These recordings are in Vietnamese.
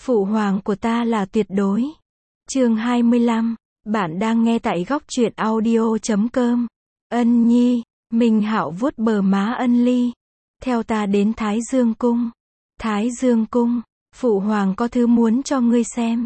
Phụ hoàng của ta là tuyệt đối. Chương 25, bạn đang nghe tại góc truyện audio.com. Ân Nhi, Minh Hạo vuốt bờ má Ân Ly. Theo ta đến Thái Dương Cung. Thái Dương Cung, phụ hoàng có thứ muốn cho ngươi xem.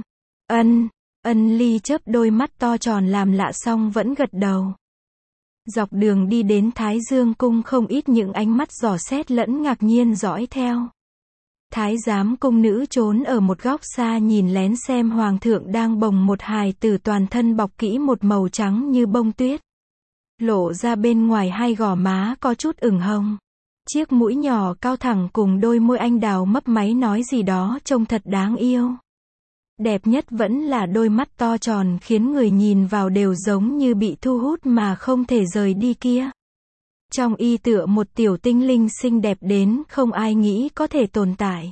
Ân Ly chớp đôi mắt to tròn làm lạ xong vẫn gật đầu. Dọc đường đi đến Thái Dương Cung không ít những ánh mắt dò xét lẫn ngạc nhiên dõi theo. Thái giám cung nữ trốn ở một góc xa nhìn lén xem hoàng thượng đang bồng một hài tử toàn thân bọc kỹ một màu trắng như bông tuyết. Lộ ra bên ngoài hai gò má có chút ửng hồng. Chiếc mũi nhỏ cao thẳng cùng đôi môi anh đào mấp máy nói gì đó trông thật đáng yêu. Đẹp nhất vẫn là đôi mắt to tròn khiến người nhìn vào đều giống như bị thu hút mà không thể rời đi kia. Trong y tựa một tiểu tinh linh xinh đẹp đến không ai nghĩ có thể tồn tại.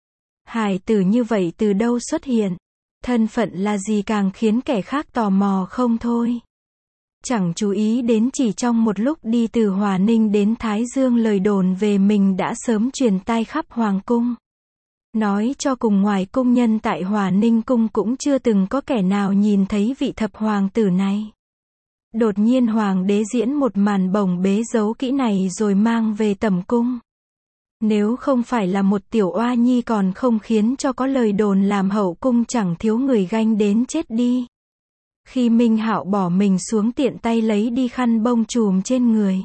Hài tử như vậy từ đâu xuất hiện? Thân phận là gì càng khiến kẻ khác tò mò không thôi. Chẳng chú ý đến chỉ trong một lúc đi từ Hòa Ninh đến Thái Dương lời đồn về mình đã sớm truyền tai khắp Hoàng Cung. Nói cho cùng ngoài cung nhân tại Hòa Ninh Cung cũng chưa từng có kẻ nào nhìn thấy vị thập hoàng tử này. Đột nhiên hoàng đế diễn một màn bồng bế giấu kỹ này rồi mang về tẩm cung. Nếu không phải là một tiểu oa nhi còn không khiến cho có lời đồn làm hậu cung chẳng thiếu người ganh đến chết đi. Khi Minh Hạo bỏ mình xuống tiện tay lấy đi khăn bông trùm trên người.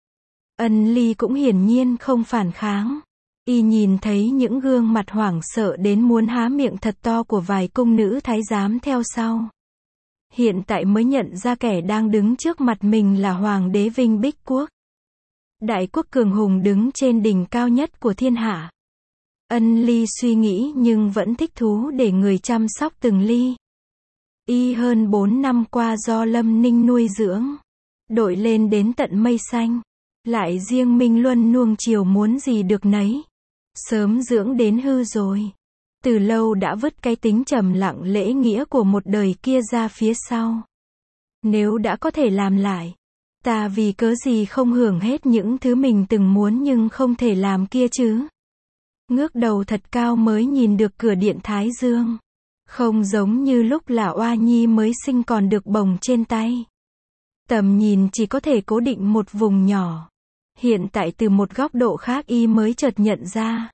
Ân Ly cũng hiển nhiên không phản kháng. Y nhìn thấy những gương mặt hoảng sợ đến muốn há miệng thật to của vài cung nữ thái giám theo sau. Hiện tại mới nhận ra kẻ đang đứng trước mặt mình là Hoàng đế Vinh Bích Quốc. Đại quốc cường hùng đứng trên đỉnh cao nhất của thiên hạ. Ân Ly suy nghĩ nhưng vẫn thích thú để người chăm sóc từng ly. Y hơn 4 năm qua do Lâm Ninh nuôi dưỡng. Đội lên đến tận mây xanh. Lại riêng Minh Luân nuông chiều muốn gì được nấy. Sớm dưỡng đến hư rồi. Từ lâu đã vứt cái tính trầm lặng lễ nghĩa của một đời kia ra phía sau. Nếu đã có thể làm lại, ta vì cớ gì không hưởng hết những thứ mình từng muốn nhưng không thể làm kia chứ. Ngước đầu thật cao mới nhìn được cửa điện Thái Dương. Không giống như lúc là oa nhi mới sinh còn được bồng trên tay. Tầm nhìn chỉ có thể cố định một vùng nhỏ. Hiện tại từ một góc độ khác y mới chợt nhận ra.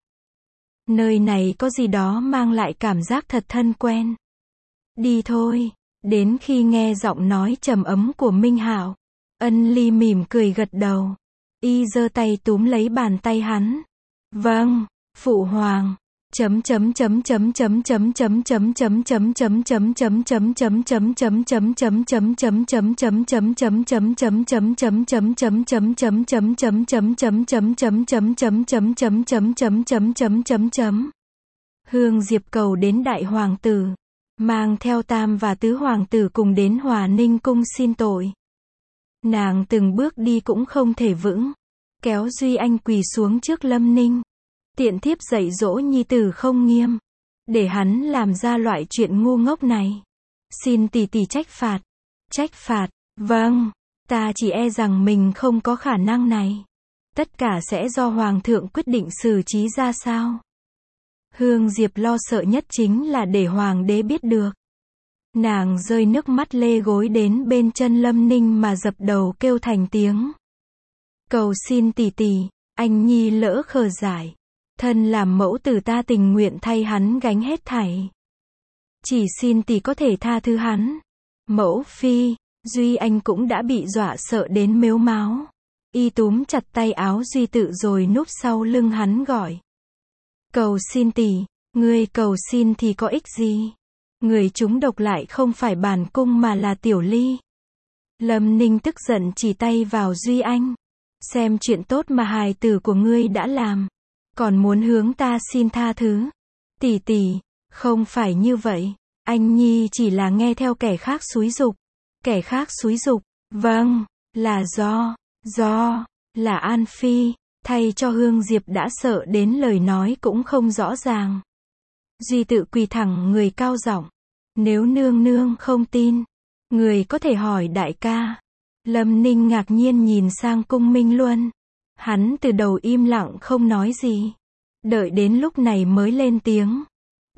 Nơi này có gì đó mang lại cảm giác thật thân quen. Đi thôi. Đến khi nghe giọng nói trầm ấm của Minh Hạo, Ân Ly mỉm cười gật đầu. Y giơ tay túm lấy bàn tay hắn. Vâng, phụ hoàng. Hương Diệp cầu đến đại hoàng tử, mang theo tam và tứ hoàng tử cùng đến Hòa Ninh Cung xin tội. Nàng từng bước đi cũng không thể vững, kéo Duy Anh quỳ xuống trước Lâm Ninh. Tiện thiếp dạy dỗ nhi tử không nghiêm, để hắn làm ra loại chuyện ngu ngốc này. Xin tỷ tỷ trách phạt. Trách phạt, vâng, ta chỉ e rằng mình không có khả năng này. Tất cả sẽ do hoàng thượng quyết định xử trí ra sao. Hương Diệp lo sợ nhất chính là để hoàng đế biết được. Nàng rơi nước mắt lê gối đến bên chân Lâm Ninh mà dập đầu kêu thành tiếng. Cầu xin tỷ tỷ, anh nhi lỡ khờ dại. Thân làm mẫu tử ta tình nguyện thay hắn gánh hết thảy. Chỉ xin tỷ có thể tha thứ hắn. Mẫu phi, Duy Anh cũng đã bị dọa sợ đến mếu máo. Y túm chặt tay áo Duy Tự rồi núp sau lưng hắn gọi. Cầu xin tỷ, ngươi cầu xin thì có ích gì? Người trúng độc lại không phải bản cung mà là Tiểu Ly. Lâm Ninh tức giận chỉ tay vào Duy Anh. Xem chuyện tốt mà hài tử của ngươi đã làm. Còn muốn hướng ta xin tha thứ. Tỷ tỷ, không phải như vậy. Anh nhi chỉ là nghe theo kẻ khác xúi giục. Kẻ khác xúi giục, vâng, là là An Phi. Thay cho Hương Diệp đã sợ đến lời nói cũng không rõ ràng. Duy Tự quỳ thẳng người cao giọng. Nếu nương nương không tin, người có thể hỏi đại ca. Lâm Ninh ngạc nhiên nhìn sang cung Minh Luân. Hắn từ đầu im lặng không nói gì. Đợi đến lúc này mới lên tiếng.